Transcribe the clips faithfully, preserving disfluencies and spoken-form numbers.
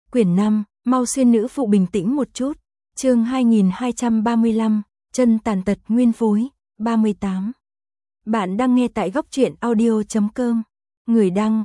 Quyển năm, mau xuyên nữ phụ bình tĩnh một chút. Chương hai nghìn hai trăm ba mươi lăm, chân tàn tật nguyên phối, ba mươi tám. Bạn đang nghe tại góc truyện audio chấm com. Người đăng,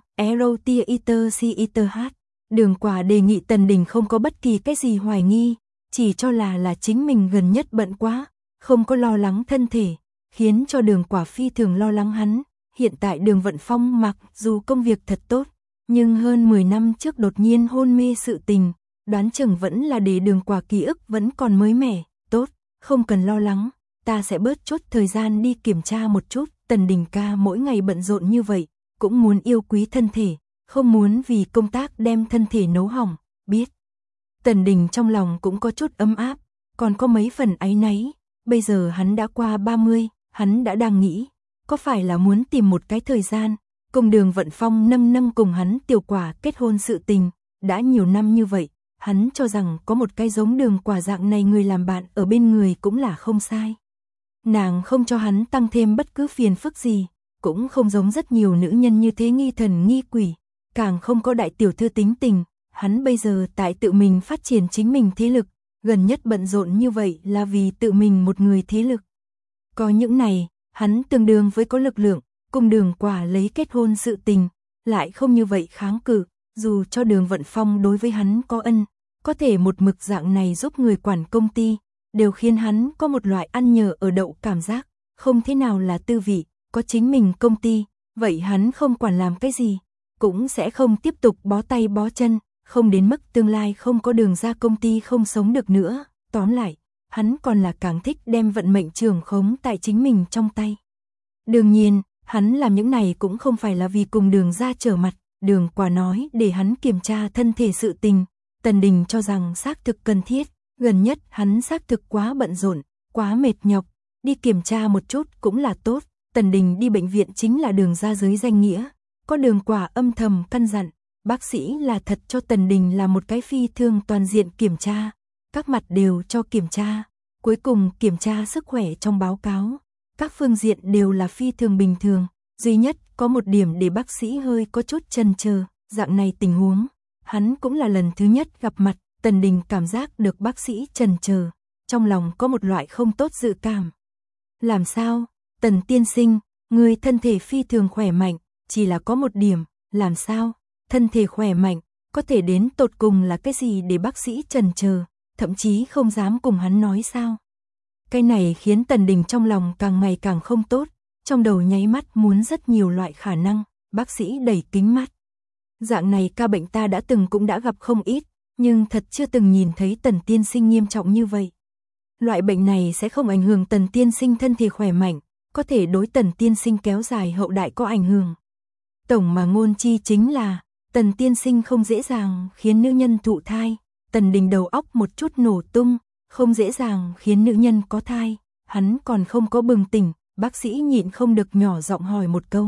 Erotiater. Đường Quả đề nghị Tần Đình không có bất kỳ cái gì hoài nghi, chỉ cho là là chính mình gần nhất bận quá, không có lo lắng thân thể, khiến cho Đường Quả phi thường lo lắng hắn. Hiện tại Đường Vận Phong mặc dù công việc thật tốt, nhưng hơn mười năm trước đột nhiên hôn mê sự tình, đoán chừng vẫn là để Đường Quả ký ức vẫn còn mới mẻ. Tốt, không cần lo lắng, ta sẽ bớt chốt thời gian đi kiểm tra một chút. Tần Đình ca mỗi ngày bận rộn như vậy, cũng muốn yêu quý thân thể, không muốn vì công tác đem thân thể nấu hỏng, biết. Tần Đình trong lòng cũng có chút ấm áp, còn có mấy phần áy náy. Bây giờ hắn đã qua ba mươi, hắn đã đang nghĩ, có phải là muốn tìm một cái thời gian, cùng Đường Vận Phong nâng nâng cùng hắn Tiểu Quả kết hôn sự tình. Đã nhiều năm như vậy, hắn cho rằng có một cái giống Đường Quả dạng này người làm bạn ở bên người cũng là không sai. Nàng không cho hắn tăng thêm bất cứ phiền phức gì, cũng không giống rất nhiều nữ nhân như thế nghi thần nghi quỷ, càng không có đại tiểu thư tính tình. Hắn bây giờ tại tự mình phát triển chính mình thế lực, gần nhất bận rộn như vậy là vì tự mình một người thế lực. Có những này, hắn tương đương với có lực lượng, cùng Đường Quả lấy kết hôn sự tình, lại không như vậy kháng cự, dù cho Đường Vận Phong đối với hắn có ân, có thể một mực dạng này giúp người quản công ty, đều khiến hắn có một loại ăn nhờ ở đậu cảm giác, không thế nào là tư vị. Có chính mình công ty, vậy hắn không quản làm cái gì, cũng sẽ không tiếp tục bó tay bó chân, không đến mức tương lai không có đường ra công ty không sống được nữa. Tóm lại, hắn còn là càng thích đem vận mệnh trường khống tại chính mình trong tay. Đương nhiên, hắn làm những này cũng không phải là vì cùng Đường ra trở mặt. Đường Quả nói để hắn kiểm tra thân thể sự tình, Tần Đình cho rằng xác thực cần thiết. Gần nhất hắn xác thực quá bận rộn, quá mệt nhọc, đi kiểm tra một chút cũng là tốt. Tần Đình đi bệnh viện chính là Đường ra dưới danh nghĩa, có Đường Quả âm thầm căn dặn, bác sĩ là thật cho Tần Đình là một cái phi thường toàn diện kiểm tra, các mặt đều cho kiểm tra, cuối cùng kiểm tra sức khỏe trong báo cáo, các phương diện đều là phi thường bình thường, duy nhất có một điểm để bác sĩ hơi có chút chần chờ, dạng này tình huống, hắn cũng là lần thứ nhất gặp mặt. Tần Đình cảm giác được bác sĩ chần chờ, trong lòng có một loại không tốt dự cảm. Làm sao? Tần tiên sinh, người thân thể phi thường khỏe mạnh, chỉ là có một điểm, làm sao? Thân thể khỏe mạnh, có thể đến tột cùng là cái gì để bác sĩ chần chờ, thậm chí không dám cùng hắn nói sao? Cái này khiến Tần Đình trong lòng càng ngày càng không tốt, trong đầu nháy mắt muốn rất nhiều loại khả năng. Bác sĩ đẩy kính mắt. Dạng này ca bệnh ta đã từng cũng đã gặp không ít, nhưng thật chưa từng nhìn thấy Tần tiên sinh nghiêm trọng như vậy. Loại bệnh này sẽ không ảnh hưởng Tần tiên sinh thân thể khỏe mạnh, có thể đối Tần tiên sinh kéo dài hậu đại có ảnh hưởng. Tổng mà ngôn chi chính là, Tần tiên sinh không dễ dàng khiến nữ nhân thụ thai. Tần Đình đầu óc một chút nổ tung, không dễ dàng khiến nữ nhân có thai, hắn còn không có bừng tỉnh, bác sĩ nhịn không được nhỏ giọng hỏi một câu.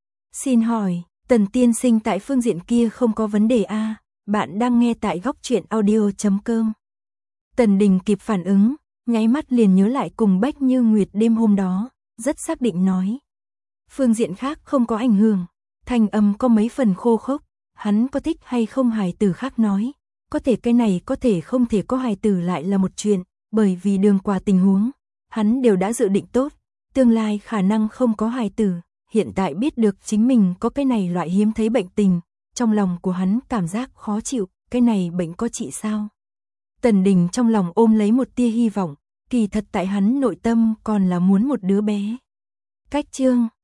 Xin hỏi, Tần tiên sinh tại phương diện kia không có vấn đề a? Bạn đang nghe tại góc truyện audio chấm com. Tần Đình kịp phản ứng, nháy mắt liền nhớ lại cùng Bách Như Nguyệt đêm hôm đó, rất xác định nói. Phương diện khác không có ảnh hưởng, thanh âm có mấy phần khô khốc, hắn có thích hay không hài tử khác nói. Có thể cái này có thể không thể có hài tử lại là một chuyện, bởi vì Đường Quả tình huống, hắn đều đã dự định tốt, tương lai khả năng không có hài tử, hiện tại biết được chính mình có cái này loại hiếm thấy bệnh tình. Trong lòng của hắn cảm giác khó chịu, cái này bệnh có trị sao? Tần Đình trong lòng ôm lấy một tia hy vọng, kỳ thật tại hắn nội tâm còn là muốn một đứa bé. Cách chương